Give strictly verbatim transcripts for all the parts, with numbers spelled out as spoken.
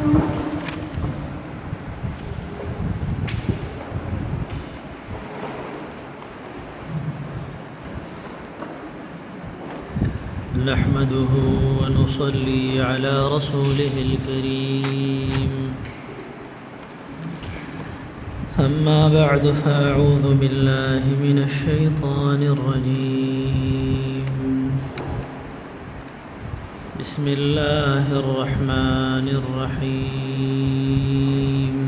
نحمده ونصلي على رسوله الكريم أما بعد فأعوذ بالله من الشيطان الرجيم بسم الله الرحمن الرحيم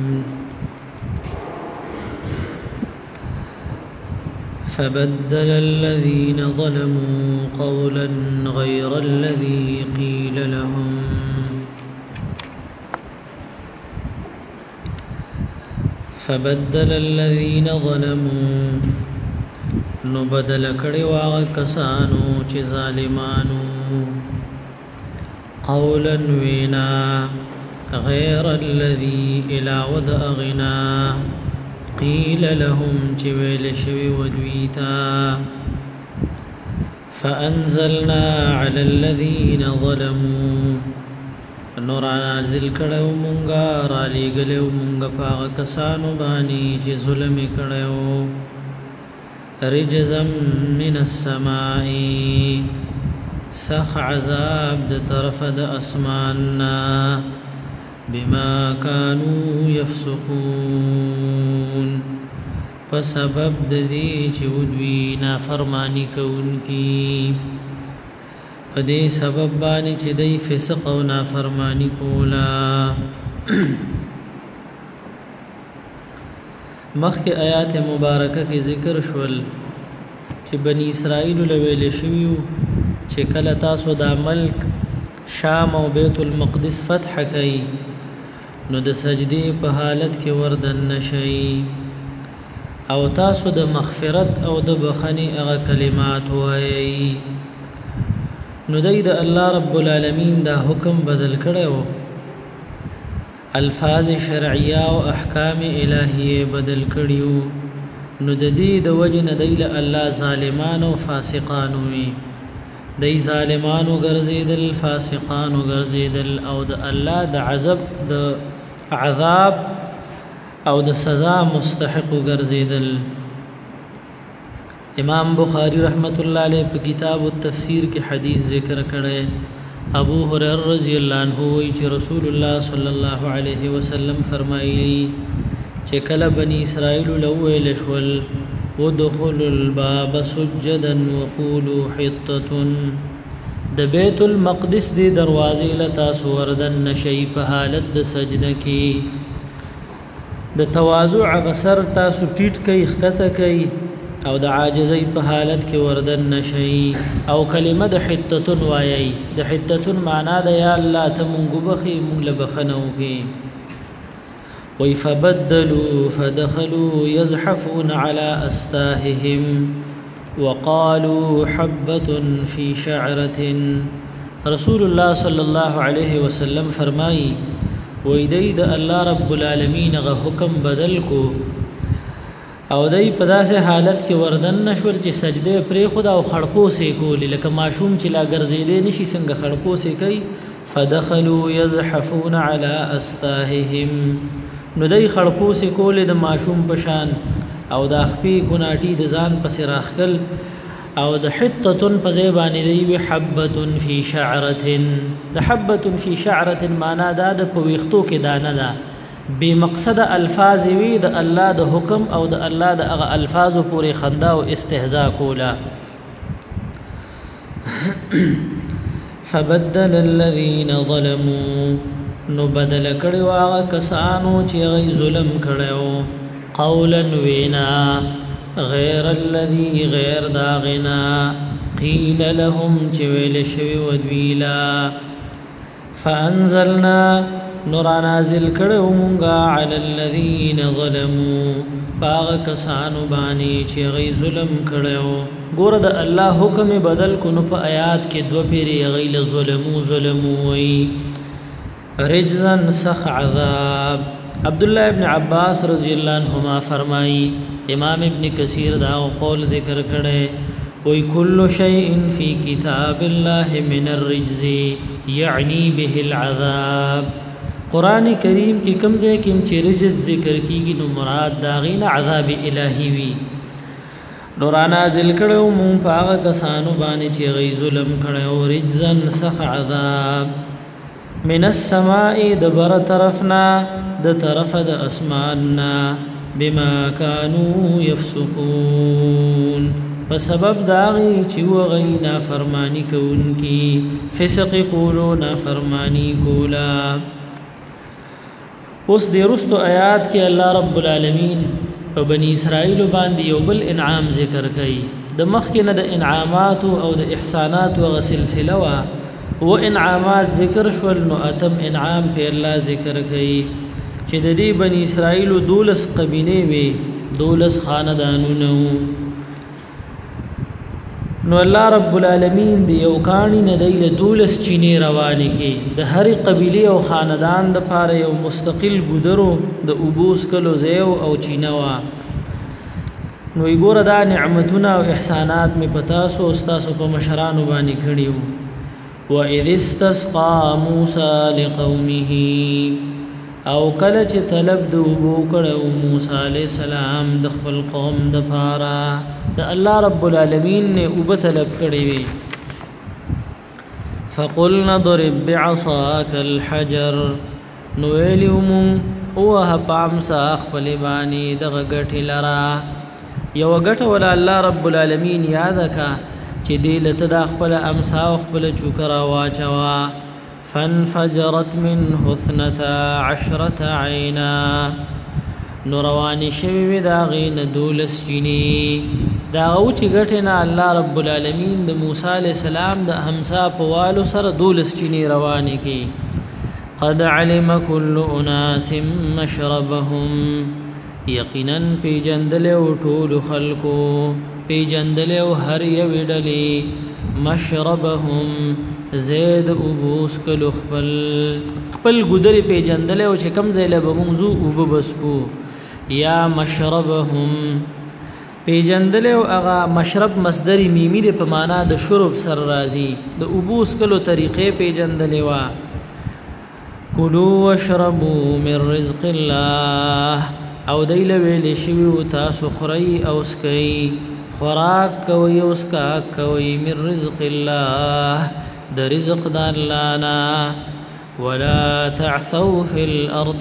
فبدل الذين ظلموا قولا غير الذي قيل لهم فبدل الذين ظلموا نبدل کړي واغ کسانو چې ظالمانو قولا وینا غير الذي الى ود اغنا قيل لهم چويل شوي ودويتا فأنزلنا على الذين ظلموا نور نازل کړو مونږه را لېګلو مونږه پاغه کسانو باندې چې ظلم کړو رجزا من السماء سخ عذاب د طرف د اسماننا بما كانوا يفسقون فسبب د دې چې ودوی نافرمانی کوونکی په دې سبب باندې چې دای فسق او نافرمانی کولا مخکې آیات مبارکه کې ذکر شول چې بنی اسرائیل له ویل شویو چې کله تاسو د ملک شام او بیت المقدس فتح کړئ نو د سجدي په حالت کې وردن نشئ او تاسو د مغفرت او د بخنی هغه کلمات وایي نو دای د الله رب العالمین دا حکم بدل کړو الفاظ شرعیه او احکام الهیه بدل کړیو نو د دې د وجه نه دی له الله ظالمان او فاسقان وي دی ظالمانو ګرځیدل فاسقانو ګرځیدل او د الله د عذاب د عذاب او د سزا مستحق ګرځیدل امام بخاری رحمت الله علیه په کتاب التفسیر کې حدیث ذکر کړي ابو هريره رضی الله عنه وی چې رسول الله صلی الله علیه وسلم فرمایلی چې کله بنی اسرائیل لویل شول ودخلوا الباب سجدا وقولوا حطة د بیت المقدس دی دروازې لتا سوردن نشي په حالت د سجده کې د تواضع غسر تاسو ټیټ کوي خکته کوي او د عاجزۍ په حالت کې وردن نشي او کلمه د حطة وایي د حطة معنا د یا الله ته مونږ بخي مونږ لبخنو کې ويفبدلوا فدخلوا يزحفون على أستاههم وقالوا حبة في شعرة رسول الله صلى الله عليه وسلم فرمائی ویدید الله رب العالمین غ حکم بدل کو او دای په داسې حالت کې وردن نشول چې سجده پرې خدا او خړپو سې کول لکه ماشوم چې لا ګرځېدې نشي څنګه خړپو سې کوي فدخلوا يزحفون على أستاههم نو دای خړپو سې کول د ماشوم پشان او د خپې ګناټي د ځان پسې راخل او د حطه په زبانه دی وی حبه فی شعره د حبه فی شعره معنا دا د پويختو کې دانه ده بے مقصد الفاظ وی د الله د حکم او د الله د هغه الفاظ پورې خندا او استهزاء کولا فبدل الذين ظلموا نو بدل کړي واغه کسانو چې غي ظلم کړو قولا وینا غیر الذي غیر داغنا قيل لهم چې ویل شوی ودویلا فانزلنا نور نازل کړو مونږه علی الذين ظلموا باغ کسانو باندې چې غي ظلم کړو ګور د الله حکم بدل کو نو په آیات کې دو پیری غي ظلمو ظلمو وی رجزا سخ عذاب عبد الله ابن عباس رضی الله عنهما فرمائی امام ابن کثیر دا قول ذکر کړي وی کل شیء فی کتاب الله من الرجز یعنی به العذاب قران کریم کې کوم ځای کې چې رجز ذکر کیږي نو مراد داغین عذاب الهی وی نورانا ذل کړو مون پاغه کسانو باندې چې غي ظلم کړو رجزن سخ عذاب من السماء دبر طرفنا د طرف د اسماننا بما كانوا يفسقون بسبب داغي چې وغي نافرمانی کوونکی فسق قولو نافرمانی کولا. اوس د رستو آیات کې الله رب العالمین په بنی اسرائیل باندې یو بل انعام ذکر کړي. د مخکې نه د انعامات او د احسانات او سلسله وا و انعامات ذکر شول نو اتم انعام په الله ذکر کړي چې د دې بنی اسرائیل دولس قبیله وي دولس خاندانونه نو الله رب العالمین دی یو کانی نه دی له دولس چینه روانه کې د هر قبیله او خاندان د پاره یو مستقل ګودرو د ابوس کلو زیو او چینوا نو یګور دا نعمتونه او احسانات می پتا سو استاسو په مشرانو باندې کړیو. و اذ استسقى موسى لقومه او کله چې طلب د وبو کړو موسی علی السلام د خپل قوم د پاره د الله رب العالمین نے وب طلب کړی وی فقلنا ضرب بعصاك الحجر نو ویلوم او پام سا خپل باندې د غټی لرا یو غټ ولا الله رب العالمین یاد کا چې دې لته د خپل امسا خپل چوکرا واچوا فانفجرت منه اثنتا عشرة عینا نوروانی شوی دا غین دولس چینی دا او چې ګټنه الله رب العالمین د موسی علی السلام د همسا په والو سره دولس چینی روانه کی. قد علم كل اناس مشربهم یقینا پی جندل او ټول خلقو پی جندل او هر یو ډلی مشربهم زید ابوس کلو خپل خپل ګدری پی جندل او چې کم زیله به موضوع وب بسکو یا مشربهم پی جندل او اغا مشرب مصدر میمی د په معنا د شرب سر راضی د ابوس کلو طریقې پی جندل وا کلوا واشربوا من رزق الله او دیل ویل شوی او تاسو خری او سکي خوراک کوي او سکا کوي من رزق الله د رزق د الله نا ولا تعثوا في الارض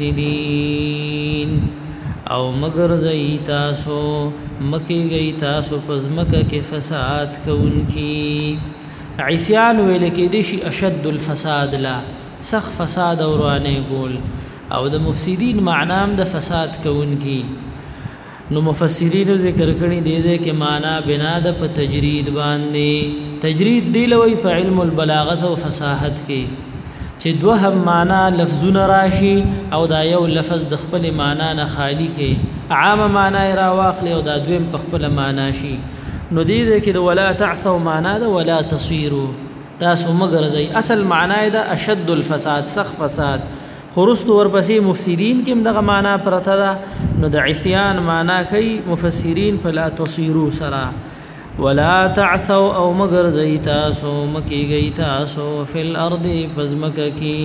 مفسدين او مگر زئی تاسو مکی گئی تاسو پزمکه کې فساد کوونکی. عفیان ویل کې دي شي اشد الفساد لا سخ فساد او روانه ګول او د مفسدين معنام د فساد کوونکی. نو مفسرین ذکر کړي دي چې معنا بنا د په تجرید باندې تجرید دی لوی په علم البلاغت او فصاحت کې چې دوهم معنا لفظونه راشي او دا یو لفظ د خپل معنا نه خالی کې عام معنا را واخلي او دا دویم په خپل معنا شي. نو دې کې د ولا تعثوا معنا د ولا تصيروا تاسو مگر زي اصل معنا د اشد الفساد سخ فساد خرست ورپسې مفسدين کې دغه معنا پرته ده. نو د عثيان معنا کوي مفسرین فلا تصيروا سرا ولا تعثوا او مگر زي تاسو مکی گئی تاسو فی الارض فزمک کی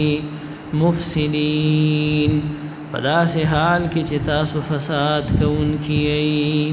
مفسدین پدا سے حال کی چې تاسو فساد کون کیئی.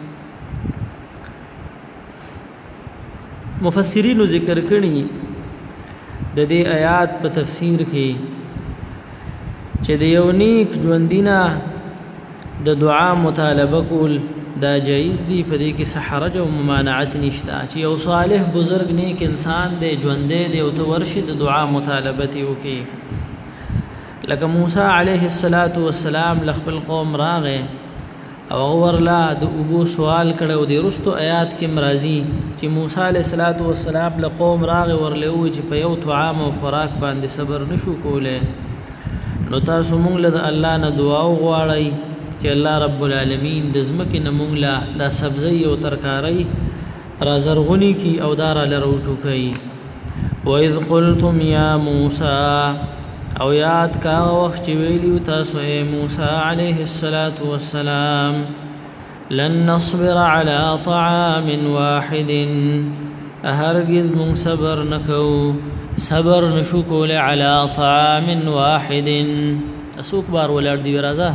مفسرین ذکر کړي د دې آیات په تفسیر کې چې د یو نیک ژوندینا د دعا مطالبه کول دا جایز دی په دې کې سحرج او ممانعت نشته چې یو صالح بزرگ نیک انسان دی ژوندې دی او ته ورشي د دعا مطالبه تی وکي. لکه موسی علیه السلام لخپل قوم راغې او ورلا د ابو سوال کړو د رستو آیات کې مرضی چې موسی علیه السلام له قوم راغې ورله و چې په یو طعام او خوراک باندې صبر نشو کوله. نو تاسو مونږ له الله نه دعا وغواړئ چې الله رب العالمین د زمکه نمونږ لا د سبزی او ترکاری رازرغونی کی او دار لروټو کوي. و اذ قلتم یا موسی او یاد کا وخت چې ویلیو تاسو اے موسی علیه السلام لن نصبر على طعام واحد هرگز مون صبر نکو صبر نشو کول علی طعام واحد اسوک بار ولر دی رضا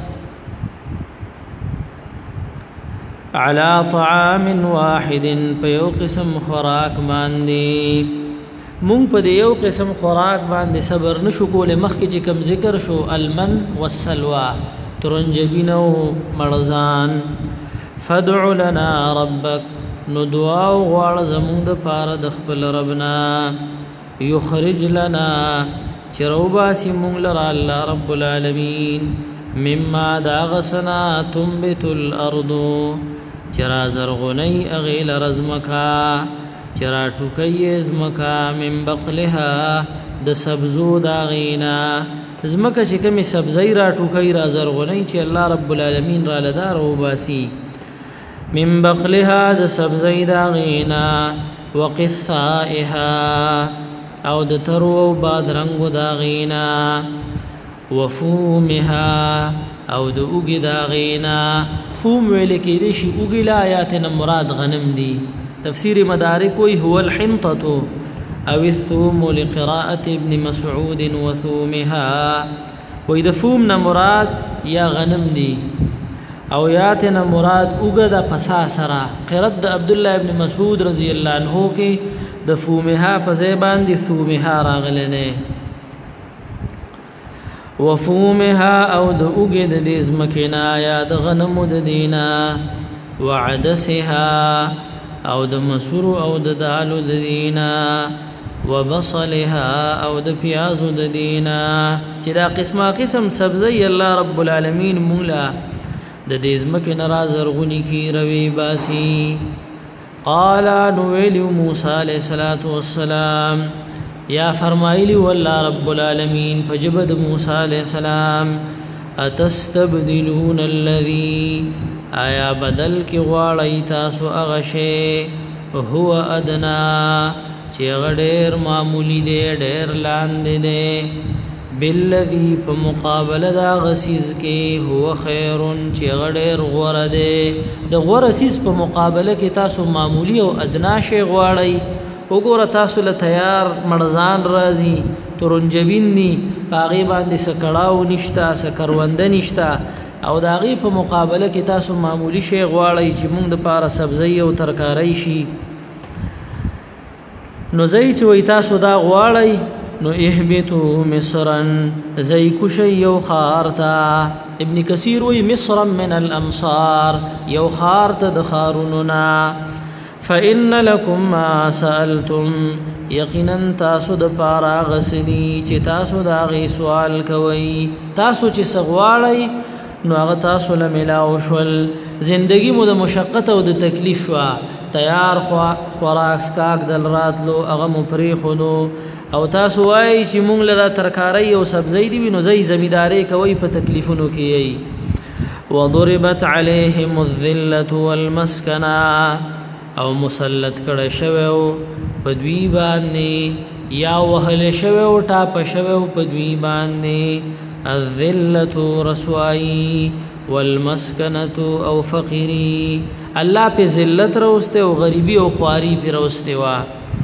علی طعام واحد په یو قسم خوراک باندې مونږ په یو قسم خوراک باندې صبر نشو کول مخکې چې کوم ذکر شو المن والسلوى ترنجبینو مرزان فدع لنا ربک نو دعا غواړه زمونږ د پاره د خپل ربنا یخرج لنا چروباسی مونږ لرا الله رب العالمین مما داغسنا تنبت الارض چرا زرغنی اغیل رزمکا چرا ټوکی زمکا من بقلها د سبزو داغینا زمکا چې کومې سبزی را ټوکی را زرغنی چې الله رب العالمین را لدار وباسی من بقلها د سبزی داغینا وقثائها او د ترو بادرنګ داغینا وفومها او د اوګي داغینا فوم ویل کې دي شي اوګي لا آیات مراد غنم دي تفسیر مدارک وی هو الحنطه او الثوم لقراءه ابن مسعود وثومها وی د فوم نه مراد یا غنم دي او یاتنا مراد اوګه د پثا سرا قرات د عبد الله ابن مسعود رضی الله عنه کې د فومها په زبان دي ثومها راغله نه وفومها او د اوګه د دې زمکنا یا د غنم د دینا وعدسها او د مسور او د دالو د دینا وبصلها او د پیازو د دینا چې دا قسمه قسم سبزی الله رب العالمین مولا د دې زمکه ناراض رغونی کی روي باسی قال نو ویل موسی علیہ الصلوۃ والسلام یا فرمایلی والله رب العالمین فجبد موسی علیہ السلام اتستبدلون الذي آیا بدل کی غواړی تاسو هغه شی هو ادنا چې غډیر معمولی دی ډیر لاندې دی بالذي په مقابله دا غسیز کې هو خیر چې غډیر غوړه دی د غوړه سیس په مقابله کې تاسو معمولی او ادنا شی غواړی وګوره تاسو له تیار مرزان راځي ترنجبین ني باغی باندې سکړاو نشتا سکرونده نشتا او داغي په مقابله کې تاسو معمولی شی غواړی چې موږ د پاره سبزی او ترکاری شي نو زئی چې وای تاسو دا غواړی نو اهبتو مصرا زئی کوشي یو خارتا ابن کثیر وی مصر من الامصار یو خارت د خاروننا فإن لكم ما سألتم یقینا تاسو د پارا غسدي چې تاسو دا غي سوال کوي تاسو چې سغواړی نو هغه تاسو له ملاو شول زندگی مو د مشقت او د تکلیف وا تیار خوراک سکاک دل راتلو هغه مو پری خونو او تاسو وای چې مونږ له ترکاری او سبزی دی نو زئی زمیداری کوي په تکلیفونو کې وضربت عليهم الذله والمسكنه او مسلط کړه شوو پدوی باندې یا وهل شوو ټاپ شوو پدوی باندې الذله رسوایی والمسکنه او فقری الله په ذلت روسته او غریبی او خواری په روسته وا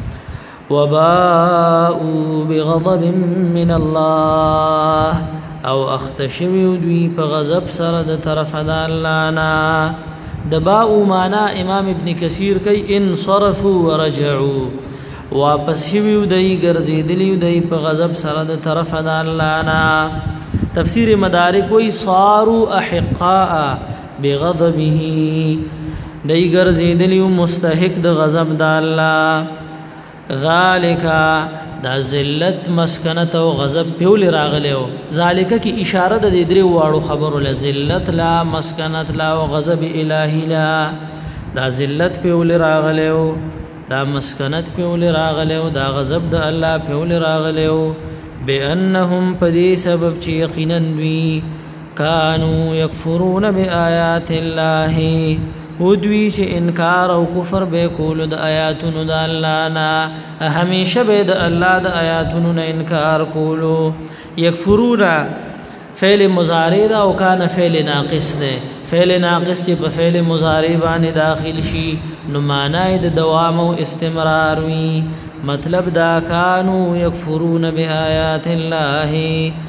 وباءوا بغضب من الله او اختشوی دوی په غضب سره د طرف د الله نه دباء معنا امام ابن کثیر کوي انصرفوا ورجعوا واپس شوی دوی ګرځیدلی دوی په غضب سره د طرف د الله نه تفسیر مدارک وی صاروا احقاء بغضبه دوی ګرځیدلی مستحق د غضب د الله ذالک دا ذلت مسکنت او غضب پیول راغلیو ذالک کی اشاره د دې درې واړو خبرو له ذلت لا مسکنت لا او غضب الہی لا دا ذلت پیول راغلیو دا مسکنت پیول راغلیو دا غضب د الله پیول راغلیو بانهم پدې سبب چې یقینا وی کانوا یکفرون بیاات الله ودوی چې انکار او کفر به کول د آیاتونو د الله نه همیشه به د الله د آیاتونو نه انکار کولو یکفرون فعل مضارع دا او کان فعل ناقص ده فعل ناقص چې په فعل مضارع باندې داخل شي نو معنی د دوام او استمرار وي مطلب دا کانو یکفرون بآیات الله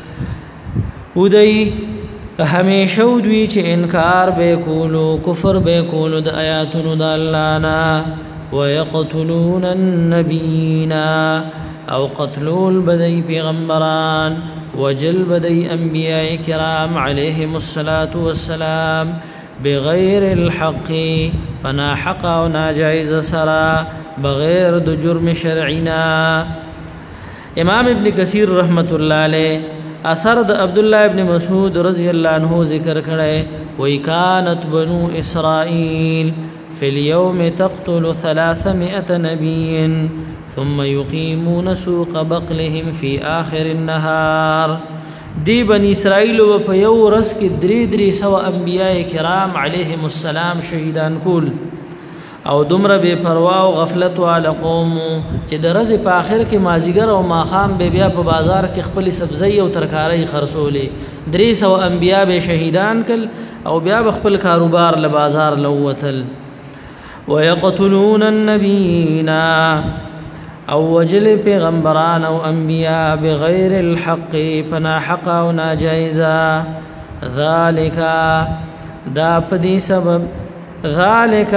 ودی همیشه دوی چې انکار به کولو کفر به کولو د آیاتونو د الله نه ويقتلون النبيين او قتلول بدی پیغمبران وجل بدی انبیاء کرام علیهم الصلاة والسلام بغیر الحق فنا حق و ناجائز سرا بغیر د جرم شرعنا امام ابن کثیر رحمت الله علیه اثر د عبد الله ابن مسعود رضی الله عنه ذکر کړي وی کانت بنو اسرائیل في اليوم تقتل ثلاثمائة نبي ثم يقيمون سوق بقلهم في آخر النهار دی بني اسرائیل و په یو ورځ کې درې درې سو انبیاء کرام علیهم السلام شهیدان کول او دومره بے پروا او غفلت والا قوم چې د ورځې په آخر کې مازیګر او ماخام به بیا په بازار کې خپل سبزی او ترکاری خرڅولې درې سو انبیاء به شهیدان کل او بیا خپل کاروبار له بازار لوتل ويقتلون النبيين او وجل پیغمبران او انبیاء بغیر الحق فنا حق او ناجائزا ذالک دا پدی سبب ذالک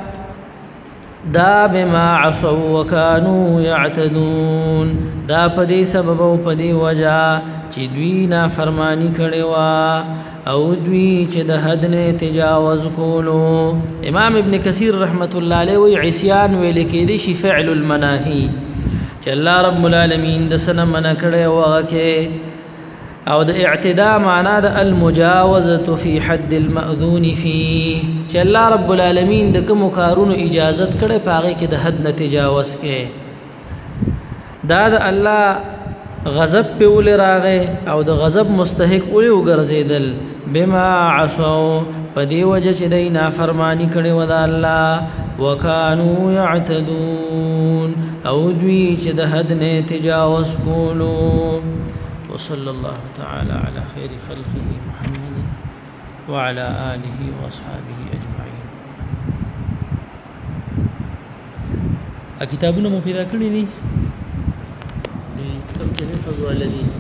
دا بما عصوا وكانوا يعتدون دا پدی سبب او پدی وجہ چې دوی نا فرمانی کړي وا او دوی چې د حد نه تجاوز کولو امام ابن کثیر رحمت الله علیه وی عصیان ویل کې دي شی فعل المناهی چې الله رب العالمین د سن من کړي واکه او د اعتداء معنا د المجاوزه فی حد المأذون فيه چې الله رب العالمین د کوم کارونو اجازت کړي پاغه کې د حد نه تجاوز کې دا د الله غضب په ول راغه او د غضب مستحق ول وګرځیدل بما عصوا پدی وجه چې دای نافرمانی کړي و د الله وکانو يعتدون او دوی چې د حد نه تجاوز کولو وصلى الله تعالى على خير خلقه محمد وعلى آله وأصحابه أجمعين کتابونه مو پیدا کړی دي کتاب کې حفظ ولدي